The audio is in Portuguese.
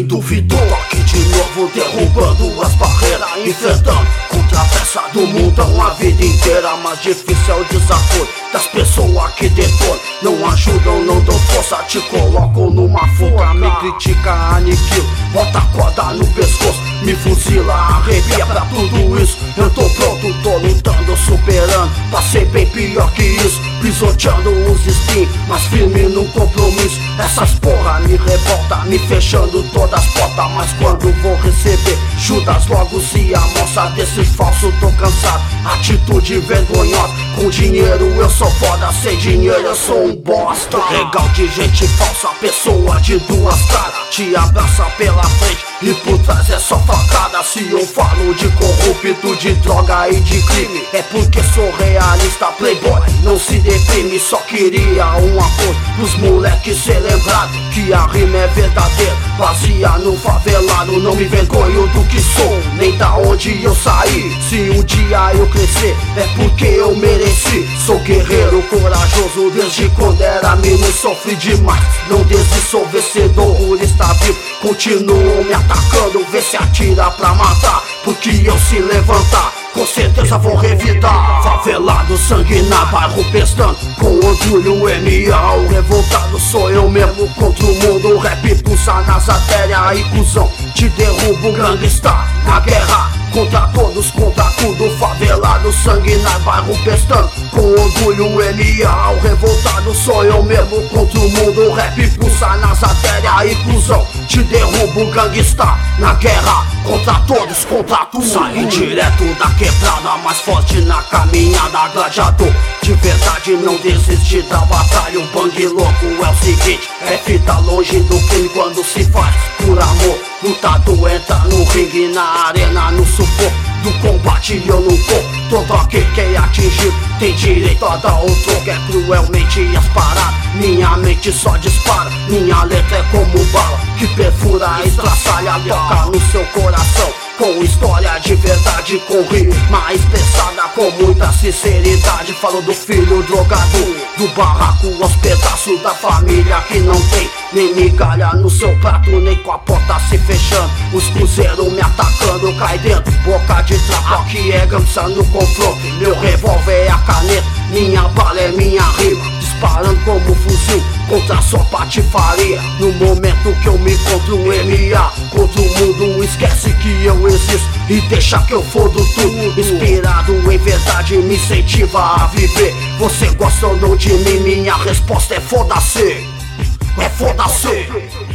ninguém duvidou. Tô aqui de novo derrubando as barreiras, enfrentando contrapeça do mundão a vida inteira. Mas difícil é o desafio das pessoas que detonam, não ajudam, não dão força, te colocam numa fuga. Me critica, aniquila, bota a corda no pescoço, me fuzila, arrepia pra tudo isso. Eu tô pronto, tô lutando, superando, passei bem pior que isso, pisoteando os espinhos, mas firme no compromisso. Essas porra me revolta, me fechando todas as portas. Mas quando vou receber Judas logo se amostra. Desses falsos tô cansado, atitude vergonhosa. Com dinheiro eu sou foda, sem dinheiro eu sou um bosta. Legal de gente falsa, pessoa de duas caras, te abraça pela frente e por trás é só facada. Se eu falo de corrupto, de droga e de crime, é porque sou realista, playboy, não se deprime. Só queria um apoio pros moleques ser lembrado que a rima é verdadeira, baseia no favelado. Não me envergonho do que sou, nem da onde eu saí. Se um dia eu crescer, é porque eu mereci. Sou guerreiro corajoso, desde quando era menino sofri demais. Não desisto, sou vencedor por estar vivo. Continuam me atacando, vê se atira pra matar, porque eu se levantar com certeza vou revidar. Favelado, sangue na bairro pestando, com orgulho M.A. O revoltado sou eu mesmo contra o mundo. O rap pulsa nas artérias, aí cuzão, te derrubo gangsta na guerra. Contra todos, contra tudo, favelado, sangue na bairro pestando, com orgulho M.A. O revoltado sou eu mesmo contra o mundo. O rap pulsa nas artérias, aí cuzão, te derrubo gangsta na guerra. Contra todos, contra tudo. Saí direto da quebrada, mais forte na caminhada, gladiador de verdade, não desiste da batalha. O bang louco é o seguinte, é fita longe do crime quando se faz por amor. Lutador entra no ringue, na arena, no sufoco do combate eu não tô. Todo aquele que é atingido tem direito a dar o troco. É cruelmente as paradas, minha mente só dispara. Minha letra é como bala que perfura, estraçalha, toca no seu coração. Com história de verdade, com rima expressada, com muita sinceridade. Falo do filho drogado, do barraco aos pedaços, da família que não tem nem migalha no seu prato, nem com a porta se fechando. Os cruzeiros me atacando, cai dentro, boca de trapo. Aqui é gamsa no confronto, meu revólver é a caneta, minha bala é minha rima, disparando como fuzil contra a sua patifaria. No momento que eu me encontro M.A. contra o mundo, esquece que eu existo e deixa que eu fodo tudo. Inspirado em verdade, me incentiva a viver. Você gosta ou não de mim? Minha resposta é foda-se, é foda-se.